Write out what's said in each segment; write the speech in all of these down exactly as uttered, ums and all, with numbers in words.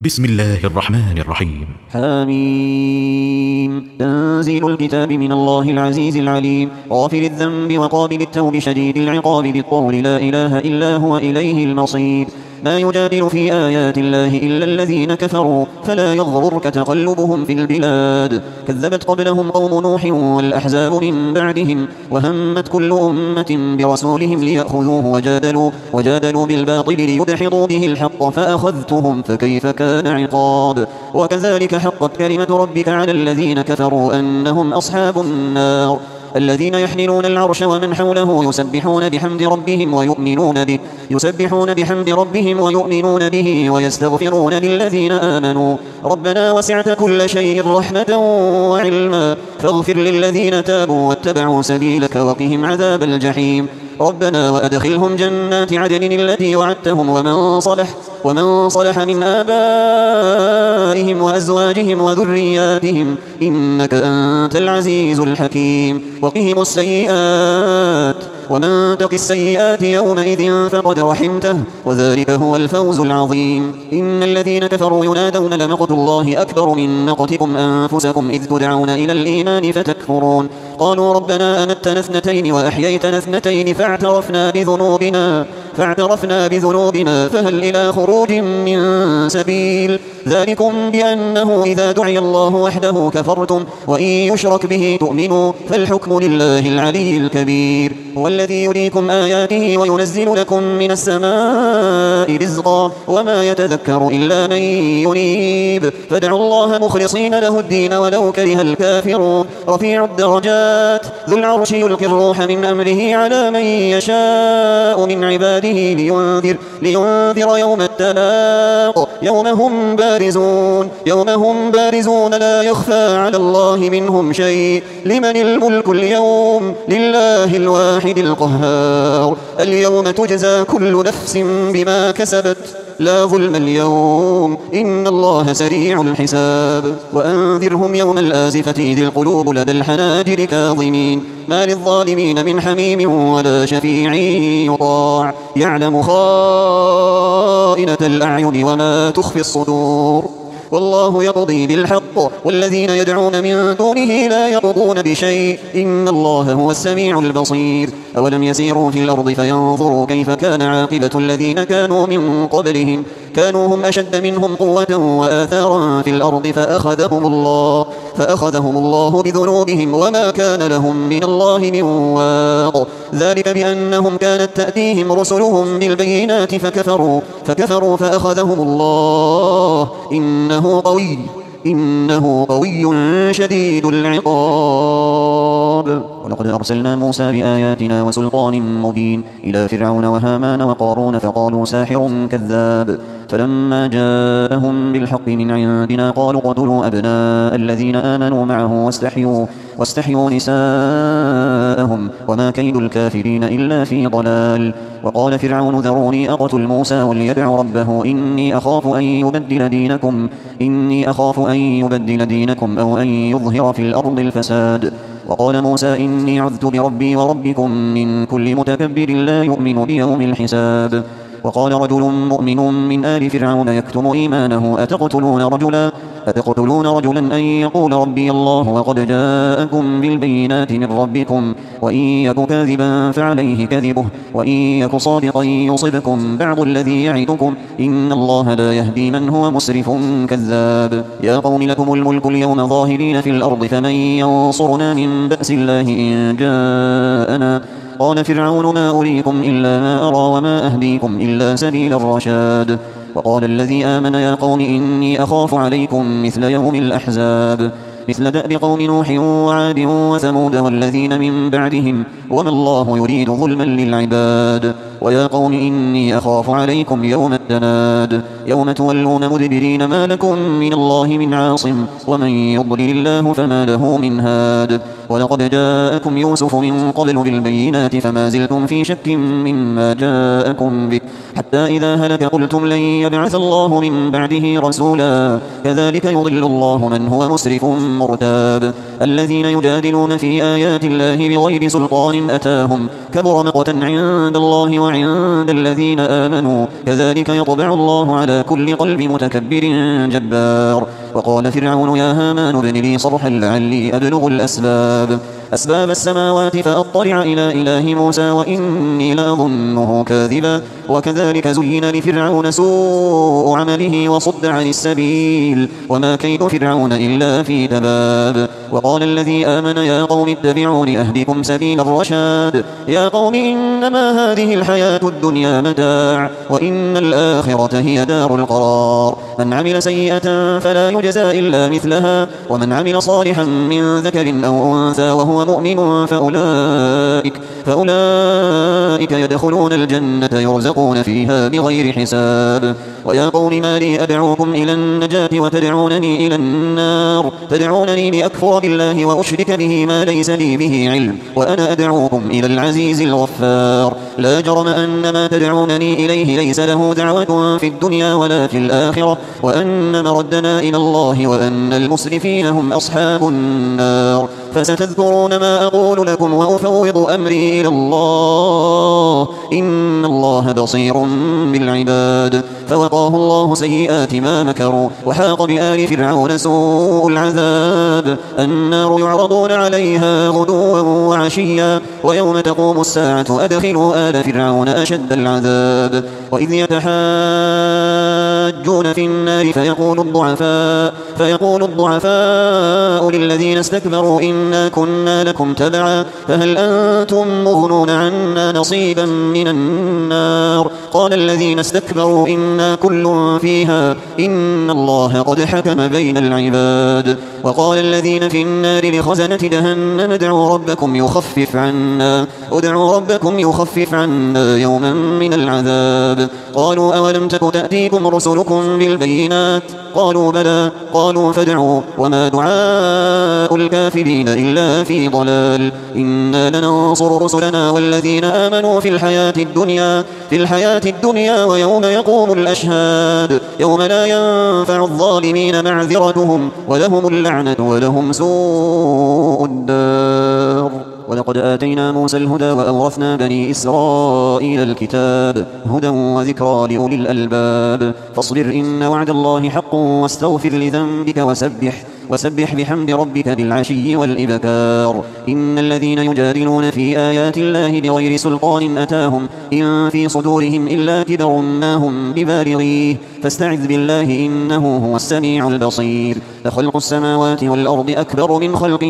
بسم الله الرحمن الرحيم. حميم. تنزيل الكتاب من الله العزيز العليم، غافر الذنب وقابل التوب شديد العقاب بالطول لا إله إلا هو إليه المصير. ما يجادل في آيات الله إلا الذين كفروا فلا يغررك تقلبهم في البلاد. كذبت قبلهم قوم نوح والأحزاب من بعدهم، وهمت كل أمة برسولهم ليأخذوه وجادلوا, وجادلوا بالباطل ليدحضوا به الحق فأخذتهم فكيف كان عقاب. وكذلك حقت كلمة ربك على الذين كفروا أنهم أصحاب النار. الذين يحملون العرش ومن حوله يسبحون بحمد ربهم ويؤمنون به يسبحون بحمد ربهم ويؤمنون به ويستغفرون للذين آمنوا ربنا وسعت كل شيء رحمة وعلما فاغفر للذين تابوا واتبعوا سبيلك وقهم عذاب الجحيم. ربنا وأدخلهم جنات عدن التي وعدتهم ومن صلح ومن صلح من آبائهم وأزواجهم وذرياتهم إنك أنت العزيز الحكيم. وقهم السيئات ومن تق السيئات يومئذ فقد رحمته وذلك هو الفوز العظيم. إن الذين كفروا ينادون لمقت الله أكبر من مقتكم أنفسكم إذ تدعون إلى الإيمان فتكفرون. قالوا ربنا أمتنا اثنتين وأحييتنا اثنتين فاعترفنا بذنوبنا فاعترفنا بذنوبنا فهل إلى خروج من سبيل. ذلكم بأنه إذا دعي الله وحده كفرتم وإن يشرك به تؤمنوا فالحكم لله العلي الكبير. والذي يريكم آياته وينزل لكم من السماء رزقا وما يتذكر إلا من ينيب فادعوا الله مخلصين له الدين ولو كره الكافرون. رفيع الدرجات ذو العرش يلقي الروح من أمره على من يشاء من عباده لينذر, لينذر يوم التلاق يوم هم بارزون يوم هم بارزون لا يخفى على الله منهم شيء. لمن الملك اليوم لله الواحد القهار. اليوم تجزى كل نفس بما كسبت لا ظلم اليوم إن الله سريع الحساب. وأنذرهم يوم الآزفة إذ القلوب لدى الحناجر كاظمين ما للظالمين من حميم ولا شفيع يطاع يعلم خائنة الأعين وما تخفي الصدور. والله يقضي بالحق والذين يدعون من دونه لا يقضون بشيء إن الله هو السميع البصير. أولم يسيروا في الأرض فينظروا كيف كان عاقبة الذين كانوا من قبلهم كانوا هم أشد منهم قوة وآثارا في الأرض فأخذهم الله فأخذهم الله بذنوبهم وما كان لهم من الله من واق. ذلك بأنهم كانت تأتيهم رسلهم بالبينات فكفروا فكفروا فأخذهم الله إنه قوي إنه قوي شديد العقاب. ولقد أرسلنا موسى بآياتنا وسلطان مبين إلى فرعون وهامان وقارون فقالوا ساحر كذاب. فلما جاءهم بالحق من عندنا قالوا اقتلوا أبناء الذين آمنوا معه واستحيوا, واستحيوا نساءهم وما كيد الكافرين إلا في ضلال. وقال فرعون ذروني أقتل موسى وليدع ربه إني أخاف أن يبدل دينكم إني أخاف أن يبدل دينكم أو أن يظهر في الأرض الفساد. وقال موسى إني عذت بربي وربكم من كل متكبر لا يؤمن بيوم الحساب. وقال رجل مؤمن من آل فرعون يكتم إيمانه أتقتلون رجلا أتقتلون رجلا أن يقول ربي الله وقد جاءكم بالبينات من ربكم وإن يك كاذبا فعليه كذبه وإن يك صادقا يصبكم بعض الذي يعدكم إن الله لا يهدي من هو مسرف كذاب. يا قوم لكم الملك اليوم ظاهرين في الأرض فمن ينصرنا من بأس الله إن جاءنا. قال فرعون ما أريكم إلا ما أرى وما أهديكم إلا سبيل الرشاد. وقال الذي آمن يا قوم إني أخاف عليكم مثل يوم الأحزاب مثل دأب قوم نوح وعاد وثمود والذين من بعدهم وما الله يريد ظلما للعباد. ويا قوم إني أخاف عليكم يوم التناد يوم تولون مدبرين ما لكم من الله من عاصم ومن يضلل الله فما له من هاد. ولقد جاءكم يوسف من قبل بالبينات فما زلتم في شك مما جاءكم به حتى إذا هلك قلتم لن يبعث الله من بعده رسولا كذلك يضل الله من هو مسرف مرتاب. الذين يجادلون في آيات الله بغير سلطان أتاهم كبر مقتا عند الله وعند الذين آمنوا كذلك يطبع الله على كل قلب متكبر جبار. وقال فرعون يا هامان ابن لي صرحا لعلي أبلغ الأسباب أسباب السماوات فأطلع إلى إله موسى وإني لأظنه كاذبا. وكذلك زين لفرعون سوء عمله وصد عن السبيل وما كيد فرعون إلا في تباب. وقال الذي آمن يا قوم اتبعون أهدكم سبيل الرشاد. يا قوم إنما هذه الحياة الدنيا متاع وإن الآخرة هي دار القرار. من عمل سيئة فلا يجزى إلا مثلها ومن عمل صالحا من ذكر أو أنثى وهو مؤمن فأولئك, فأولئك يدخلون الجنة يرزقون فيها بغير حساب. ويا قوم ما لي أدعوكم إلى النجاة وتدعونني إلى النار تدعونني لأكفر بالله وأشرك به ما ليس لي به علم وأنا أدعوكم إلى العزيز الغفار. لا جرم أن ما تدعونني إليه ليس له دعوة في الدنيا ولا في الآخرة وأن مردنا إلى الله وأن المسرفين هم أصحاب النار. فستذكرون ما أقول لكم وأفوض أمري إلى الله إن الله بصير بالعباد. فوقاه الله سيئات ما مكروا وحاق بآل فرعون سوء العذاب. النار يعرضون عليها غدوا وعشيا ويوم تقوم الساعة أدخلوا آل فرعون أشد العذاب. وإذ يتحاجون في النار فيقول الضعفاء, فيقول الضعفاء للذين استكبروا إنا كنا لكم تبعا فهل أنتم مغنون عنا نصيبا من النار. قال الذين استكبروا إنا كل فيها إن الله قد حكم بين العباد. وقال الذين في النار لخزنة جهنم ادعوا ربكم يخفف عنا ادعوا ربكم يخفف عنا يوما من العذاب. قالوا أولم تك تأتيكم رسلكم بالبينات قالوا بلى قالوا فادعوا وما دعاء الكافرين إلا في ضلال. إنا لننصر رسلنا والذين آمنوا في الحياة الدنيا في الحياة الدنيا ويوم يقوم الأشهاد يوم لا ينفع الظالمين معذرتهم ولهم اللعنة ولهم سوء الدار. ولقد آتينا موسى الهدى وأورثنا بني إسرائيل الكتاب هدى وذكرى لأولي الألباب. فاصبر إن وعد الله حق واستغفر لذنبك وسبح وسبح بحمد ربك بالعشي والإبكار. إن الذين يجادلون في آيات الله بغير سلطان أتاهم إن في صدورهم إلا كبر ما هم ببالغيه فاستعذ بالله إنه هو السميع البصير. لخلق السماوات والأرض أكبر من خلق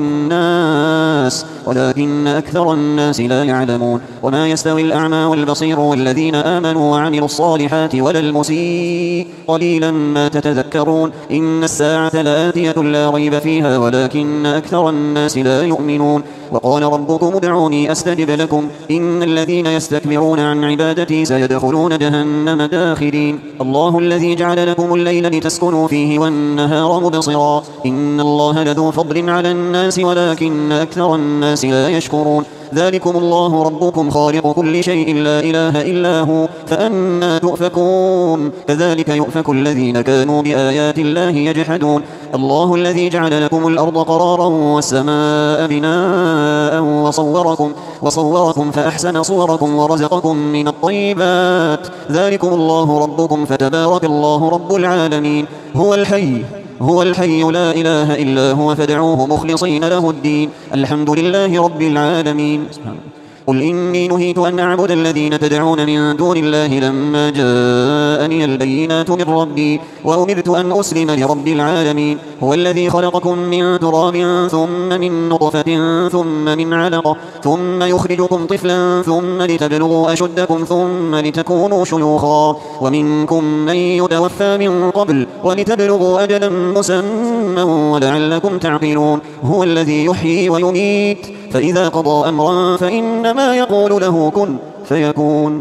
الناس ولكن أكثر الناس لا يعلمون. وما يستوي الأعمى والبصير والذين آمنوا وعملوا الصالحات ولا المسيء قليلا ما تتذكرون. إن الساعة لآتية لا ريب فيها ولكن أكثر الناس لا يؤمنون. وقال ربكم ادعوني أستجب لكم إن الذين يستكبرون عن عبادتي سيدخلون جهنم داخرين. الله الذي جعل لكم الليل لتسكنوا فيه والنهار مبصرا إن الله لذو فضل على الناس ولكن أكثر الناس لا يشكرون. ذلكم الله ربكم خالق كل شيء لا إله إلا هو فأنى تؤفكون. كذلك يؤفك الذين كانوا بآيات الله يجحدون. الله الذي جعل لكم الأرض قرارا والسماء بناء وصوركم, وصوركم فأحسن صوركم ورزقكم من الطيبات. ذلكم الله ربكم فتبارك الله رب العالمين. هو الحي هو الحي لا إله إلا هو فادعوه مخلصين له الدين الحمد لله رب العالمين. قل إني نهيت أن أعبد الذين تدعون من دون الله لما جاءني البينات من ربي وأمرت أن أسلم لرب العالمين. هو الذي خلقكم من تراب ثم من نطفة ثم من علقة ثم يخرجكم طفلا ثم لتبلغوا أشدكم ثم لتكونوا شيوخا ومنكم من يتوفى من قبل ولتبلغوا أجلا مسمى ولعلكم تعقلون. هو الذي يحيي ويميت فإذا قضى أمرا فإنما يقول له كن فيكون.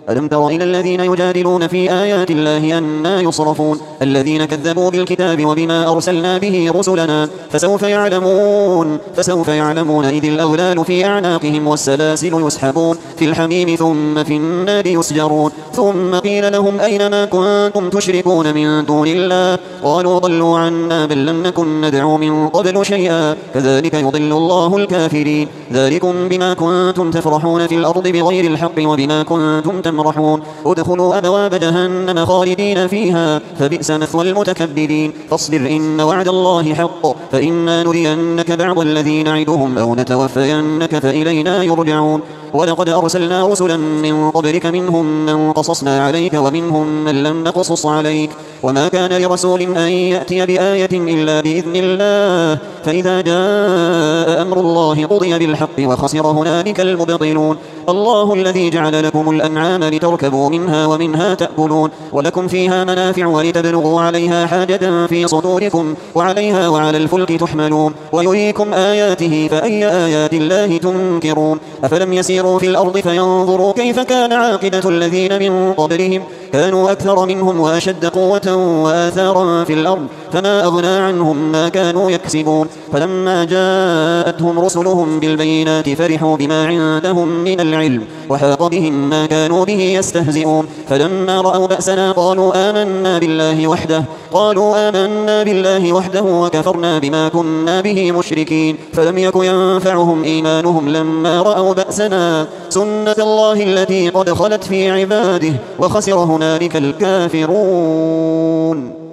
ألم تر إلى الذين يجادلون في آيات الله أنى يصرفون الذين كذبوا بالكتاب وبما أرسلنا به رسلنا فسوف يعلمون فسوف يعلمون إذ الأغلال في أعناقهم والسلاسل يسحبون في الحميم ثم في النار يسجرون ثم قيل لهم أين ما كنتم تشركون من دون الله قالوا ضلوا عنا بل لم نكن ندعو من قبل شيئا كذلك يضل الله الكافرين ذلكم بما كنتم تفرحون في الأرض بغير الحق وبما كنتم تمرحون ادخلوا أبواب جهنم خالدين فيها فبئس مثوى المتكبرين فاصبر إن وعد الله حق فإما نرينك بعض الذي نعدهم أو نتوفينك فإلينا يرجعون ولقد أرسلنا رسلا من قبلك منهم من قصصنا عليك ومنهم من لم نقصص عليك وما كان لرسول أن يأتي بآية إلا بإذن الله فإذا جاء أمر الله قضي بالحق وخسر هنالك المبطلون الله الذي جعل لكم الأنعام لتركبوا منها ومنها تأكلون ولكم فيها منافع ولتبلغوا عليها حاجة في صدوركم وعليها وعلى الفلك تحملون ويريكم آياته فأي آيات الله تنكرون أفلم يسيروا في الأرض فينظروا كيف كان عاقبة الذين من قبلهم كانوا أكثر منهم وأشد قوة وآثارا في الأرض فما أغنى عنهم ما كانوا يكسبون فلما جاءتهم رسلهم بالبينات فرحوا بما عندهم من العلم وحاق بهم ما كانوا به يستهزئون فلما رأوا بأسنا قالوا آمنا بالله وحده قالوا آمنا بالله وحده وكفرنا بما كنا به مشركين فلم يك ينفعهم إيمانهم لما رأوا بأسنا سنة الله التي قد خلت في عباده وخسر هنالك الكافرون.